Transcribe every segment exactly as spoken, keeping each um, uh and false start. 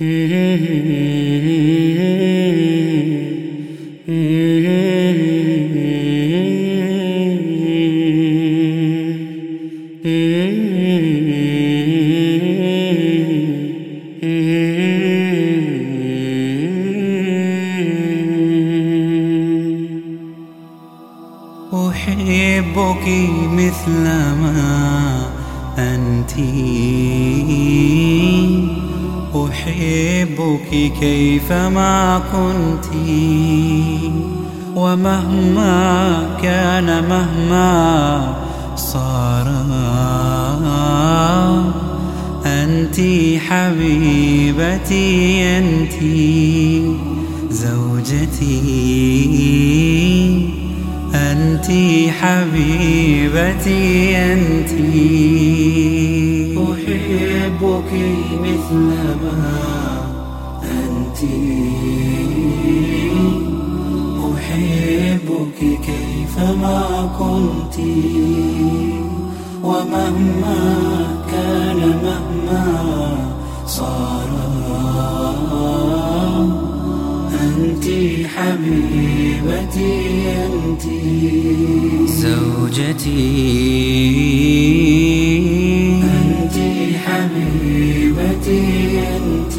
أحبك مثلما أنت، أحبك كيفما كنت، ومهما كان مهما صار أنت حبيبتي، أنت زوجتي، أنت حبيبتي، أنت. أحبك مثلما أنت، أحبك كيفما كنت، ومهما كان مهما صار أنت حبيبتي، أنت زوجتي، أنت حبيبتي، أنت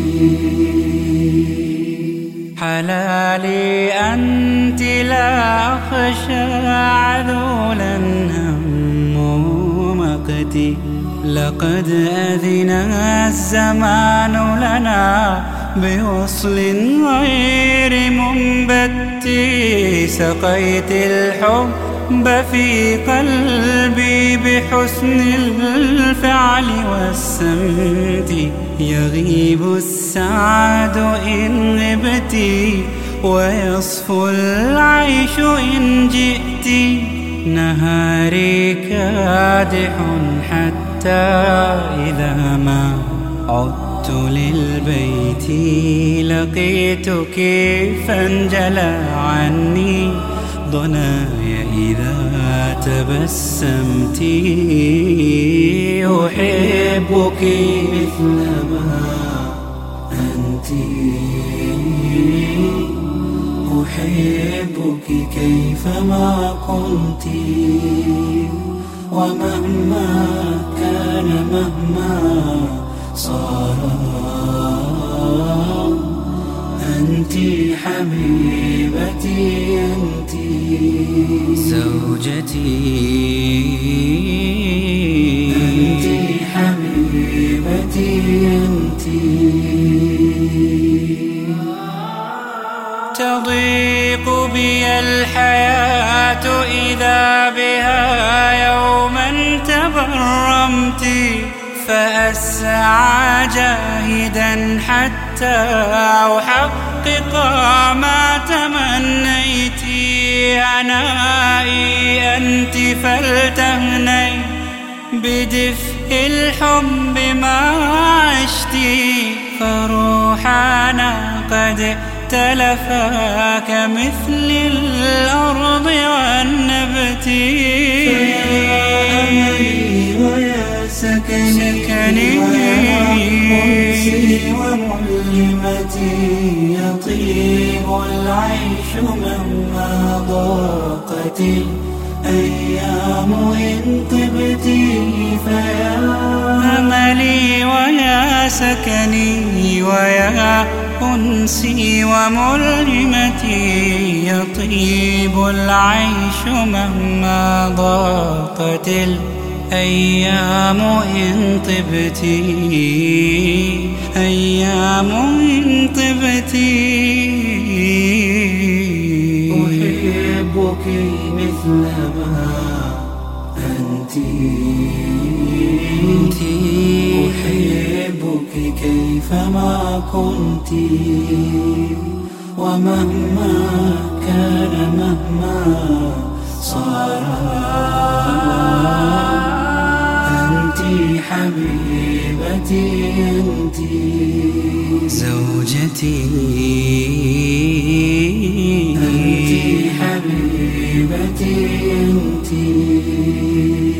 حلالي أنت، لا أخشى عذولا هم مقتي، لقد أذن الزمان لنا بوصل غير منبت، سقيت الحب في قلبي بحسن الفعل والسمت، يغيب السعد إن غبت، ويصفو العيش إن جئت، نهاري كادح حتى إذا ما عدت للبيت لقيتك، فانجلى عني ضناي إذا تبسمت. أحبك مثلما أنت، أحبك كيفما كنت، ومهما كان مهما صار أنت حبيبتي، أنت زوجتي، أنت حبيبتي، أنت تضيق بي الحياة إذا بها يوما تبرمت، فأسعى جاهدا حتى أحقق ما تمنيت، عنائي أنت فلتهني بدفء الحب ما عشت، فروحنا قد تلفا كمثل الأرض والنبت، سكني وأنسي وملمتي، يطيب العيش مهما ضاقت الأيام إن طبت، فيا أملي ويا سكني ويا أنسي وملهمتي، يطيب العيش مهما ضاقت الأيام إن طبت، أيام إن طبت. أحبك مثلما أنت، أحبك كيفما كنت، ومهما كان مهما صار أنت حبيبتي، أنت زوجتي، أنت حبيبتي، أنت